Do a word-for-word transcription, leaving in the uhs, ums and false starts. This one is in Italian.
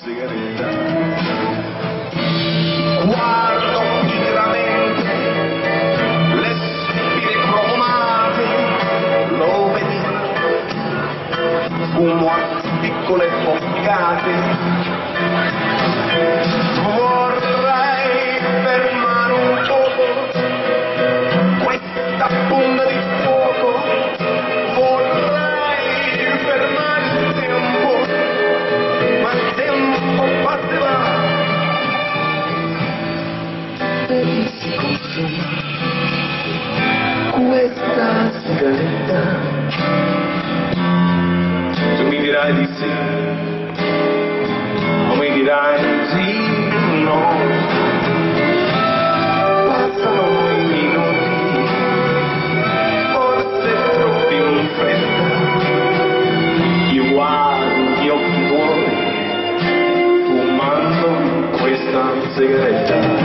sigaretta. Guardo fieramente le spine profumate, lo vedi, fumo a piccole boccate. Vorrei fermare un poco questa punta di fuoco, vorrei fermare il tempo, ma il tempo passa e va. Vedi si consuma questa sigaretta. Tu mi dirai di sì, o mi dirai sì, no. Passano i minuti, forse troppi in fretta. Io guardo gli occhi tuoi, fumando questa sigaretta.